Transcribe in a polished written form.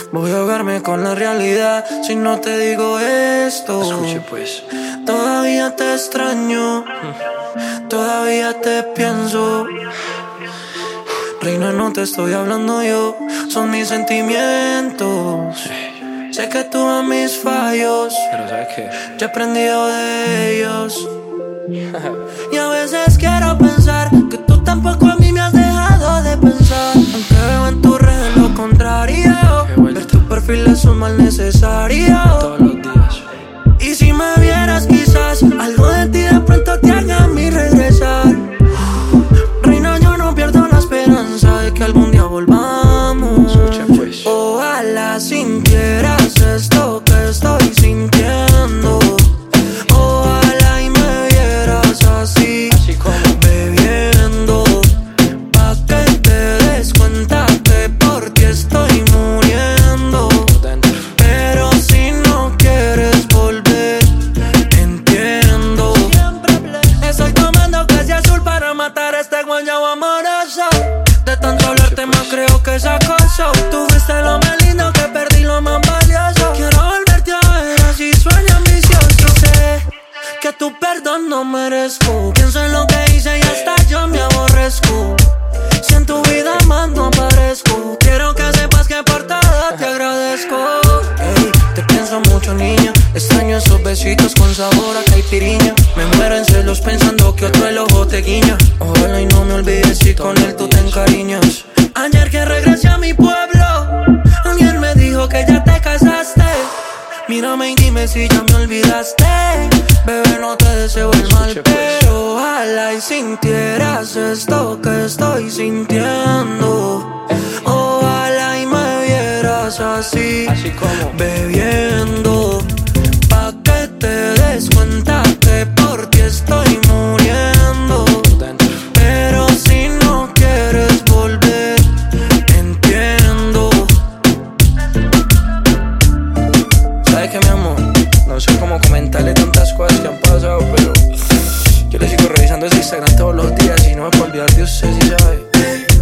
Voy a ahogarme con la realidad si no te digo esto. Escuche pues. Todavía te extraño, todavía te pienso. Reina, no te estoy hablando yo, son mis sentimientos. Sé que tú amas mis fallos, Pero ¿sabes qué? ya he aprendido de ellos. Y a veces quiero pensar que tú tampoco a mí me has dejado de pensar. Aunque veo en tu red lo contrario, ver tu perfil es un mal necesario. Todos los días. Y si me vieras quizás algo de ti de pronto te haga a mí regresar. Reina, yo no pierdo la esperanza de que algún día volvamos. Escucha pues. Ojalá sintieras esto que estoy sintiendo. Ojalá y me vieras así, Así como. bebiendo, pa' que te des cuenta que por ti estoy muriendo. Dentro. Pero si no quieres volver, entiendo. Estoy tomando casi azul para matar este guayabo amoroso. De tanto hablarte más creo que es acoso. Tú fuiste lo más lindo que perdí, lo más valioso. Quiero volverte a ver así, sueño ambicioso. Sé que tu perdón no merezco. Pienso en lo que hice y hasta yo me aborrezco. Si en tu vida más no aparezco, quiero que sepas que por todo te agradezco. Ey, te pienso mucho, niña. Extraño esos besitos con sabor a caipiriña. Me muero en celos pensando que otro el ojo te guiña. Ojalá y no me olvides si con él tú te encariñas. Ayer que regresé a mi pueblo, alguien me dijo que ya te casaste. Mírame y dime si ya me olvidaste. Bebé, no te deseo el mal, pero ojalá y sintieras esto que estoy sintiendo. Ojalá y me vieras así, Así como. bebiendo, pa' que te des cuenta que por ti estoy muriendo. Dentro. Pero si no quieres volver, entiendo. ¿Sabes qué, mi amor? No sé cómo comentarle tantas cosas que han pasado, pero yo le sigo revisando ese Instagram todos los días y no me puedo olvidar de usted, ¿sí sabe?